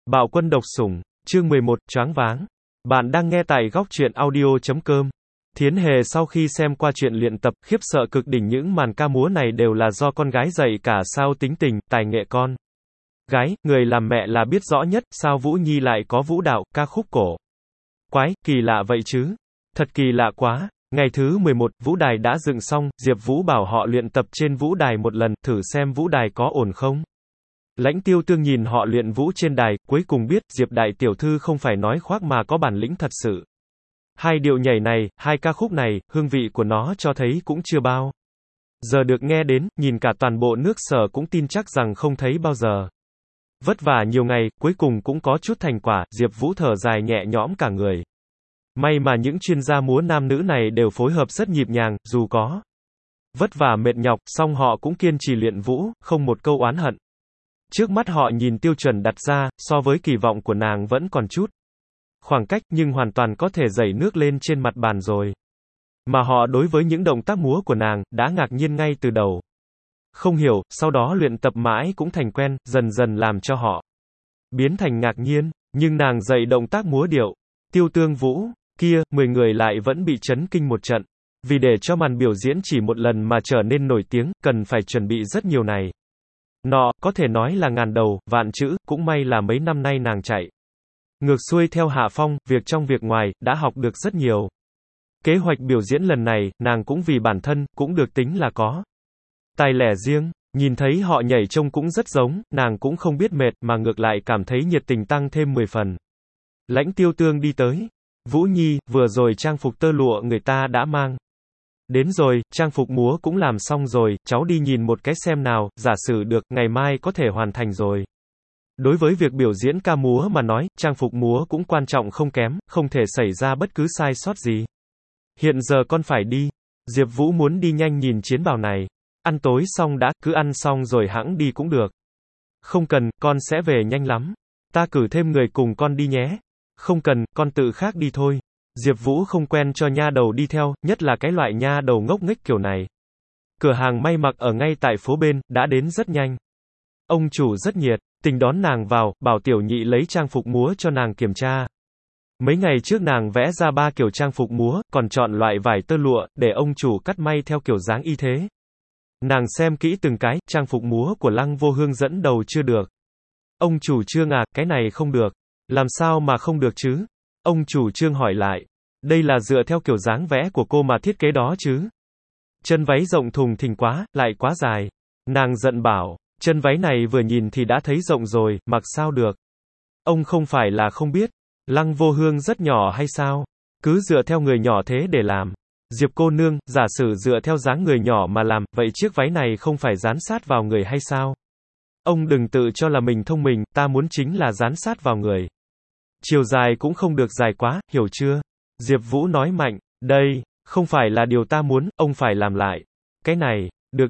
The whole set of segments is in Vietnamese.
Bạo quân độc sủng, chương 11, choáng váng. Bạn đang nghe tại góc truyện audio.com. Thiến Hề sau khi xem qua chuyện luyện tập, khiếp sợ cực đỉnh, những màn ca múa này đều là do con gái dạy cả, sao tính tình, tài nghệ con gái, người làm mẹ là biết rõ nhất, sao Vũ Nhi lại có vũ đạo, ca khúc cổ. Quái, kỳ lạ vậy chứ. Thật kỳ lạ quá. Ngày thứ 11, vũ đài đã dựng xong, Diệp Vũ bảo họ luyện tập trên vũ đài một lần, thử xem vũ đài có ổn không. Lãnh Tiêu Tương nhìn họ luyện vũ trên đài, cuối cùng biết, Diệp đại tiểu thư không phải nói khoác mà có bản lĩnh thật sự. Hai điệu nhảy này, hai ca khúc này, hương vị của nó cho thấy cũng chưa bao giờ được nghe đến, nhìn cả toàn bộ nước Sở cũng tin chắc rằng không thấy bao giờ. Vất vả nhiều ngày, cuối cùng cũng có chút thành quả, Diệp Vũ thở dài nhẹ nhõm cả người. May mà những chuyên gia múa nam nữ này đều phối hợp rất nhịp nhàng, dù có vất vả mệt nhọc, song họ cũng kiên trì luyện vũ, không một câu oán hận. Trước mắt họ nhìn tiêu chuẩn đặt ra, so với kỳ vọng của nàng vẫn còn chút khoảng cách, nhưng hoàn toàn có thể dẩy nước lên trên mặt bàn rồi. Mà họ đối với những động tác múa của nàng, đã ngạc nhiên ngay từ đầu. Không hiểu, sau đó luyện tập mãi cũng thành quen, dần dần làm cho họ biến thành ngạc nhiên, nhưng nàng dạy động tác múa điệu, Tiêu Tương Vũ, kia, 10 người lại vẫn bị chấn kinh một trận. Vì để cho màn biểu diễn chỉ một lần mà trở nên nổi tiếng, cần phải chuẩn bị rất nhiều này. Nọ, có thể nói là ngàn đầu, vạn chữ, cũng may là mấy năm nay nàng chạy ngược xuôi theo Hạ Phong, việc trong việc ngoài, đã học được rất nhiều. Kế hoạch biểu diễn lần này, nàng cũng vì bản thân, cũng được tính là có tài lẻ riêng, nhìn thấy họ nhảy trông cũng rất giống, nàng cũng không biết mệt, mà ngược lại cảm thấy nhiệt tình tăng thêm 10 phần. Lãnh Tiêu Tương đi tới. Vũ Nhi, vừa rồi trang phục tơ lụa người ta đã mang đến rồi, trang phục múa cũng làm xong rồi, cháu đi nhìn một cái xem nào, giả sử được, ngày mai có thể hoàn thành rồi. Đối với việc biểu diễn ca múa mà nói, trang phục múa cũng quan trọng không kém, không thể xảy ra bất cứ sai sót gì. Hiện giờ con phải đi. Diệp Vũ muốn đi nhanh nhìn chiến bào này. Ăn tối xong đã, cứ ăn xong rồi hẵng đi cũng được. Không cần, con sẽ về nhanh lắm. Ta cử thêm người cùng con đi nhé. Không cần, con tự khác đi thôi. Diệp Vũ không quen cho nha đầu đi theo, nhất là cái loại nha đầu ngốc nghếch kiểu này. Cửa hàng may mặc ở ngay tại phố bên, đã đến rất nhanh. Ông chủ rất nhiệt tình đón nàng vào, bảo Tiểu Nhị lấy trang phục múa cho nàng kiểm tra. Mấy ngày trước nàng vẽ ra 3 kiểu trang phục múa, còn chọn loại vải tơ lụa, để ông chủ cắt may theo kiểu dáng y thế. Nàng xem kỹ từng cái, trang phục múa của Lăng Vô Hương dẫn đầu chưa được. Ông chủ Trương à, cái này không được. Làm sao mà không được chứ? Ông chủ Trương hỏi lại. Đây là dựa theo kiểu dáng vẽ của cô mà thiết kế đó chứ. Chân váy rộng thùng thình quá, lại quá dài. Nàng giận bảo. Chân váy này vừa nhìn thì đã thấy rộng rồi, mặc sao được. Ông không phải là không biết. Lăng Vô Hương rất nhỏ hay sao? Cứ dựa theo người nhỏ thế để làm. Diệp cô nương, giả sử dựa theo dáng người nhỏ mà làm, vậy chiếc váy này không phải dán sát vào người hay sao? Ông đừng tự cho là mình thông minh, ta muốn chính là dán sát vào người. Chiều dài cũng không được dài quá, hiểu chưa? Diệp Vũ nói mạnh, đây, không phải là điều ta muốn, ông phải làm lại. Cái này,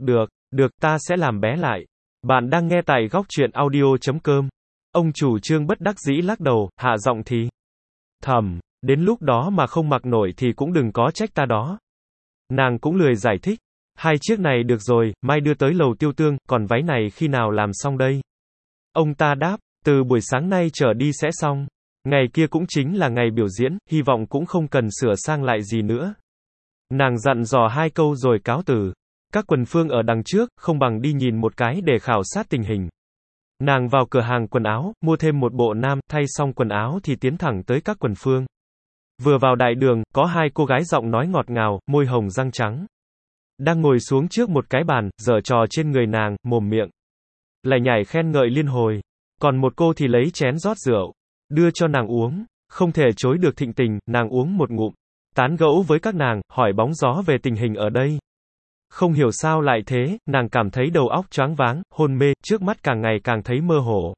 được, ta sẽ làm bé lại. Bạn đang nghe tại góc truyện audio.com. Ông chủ Trương bất đắc dĩ lắc đầu, hạ giọng thì thầm, đến lúc đó mà không mặc nổi thì cũng đừng có trách ta đó. Nàng cũng lười giải thích. Hai chiếc này được rồi, mai đưa tới lầu Tiêu Tương, còn váy này khi nào làm xong đây? Ông ta đáp, từ buổi sáng nay trở đi sẽ xong. Ngày kia cũng chính là ngày biểu diễn, hy vọng cũng không cần sửa sang lại gì nữa. Nàng dặn dò 2 câu rồi cáo từ. Các quần phương ở đằng trước, không bằng đi nhìn một cái để khảo sát tình hình. Nàng vào cửa hàng quần áo, mua thêm một bộ nam, thay xong quần áo thì tiến thẳng tới các quần phương. Vừa vào đại đường, có 2 cô gái giọng nói ngọt ngào, môi hồng răng trắng. Đang ngồi xuống trước một cái bàn, giở trò trên người nàng, mồm miệng lại nhảy khen ngợi liên hồi. Còn một cô thì lấy chén rót rượu, đưa cho nàng uống. Không thể chối được thịnh tình, nàng uống một ngụm. Tán gẫu với các nàng, hỏi bóng gió về tình hình ở đây. Không hiểu sao lại thế, nàng cảm thấy đầu óc choáng váng, hôn mê, trước mắt càng ngày càng thấy mơ hồ.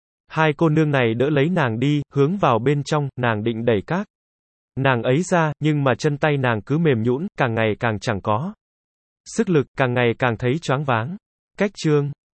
2 cô nương này đỡ lấy nàng đi, hướng vào bên trong, nàng định đẩy các nàng ấy ra, nhưng mà chân tay nàng cứ mềm nhũn, càng ngày càng chẳng có sức lực, càng ngày càng thấy choáng váng. Cách chương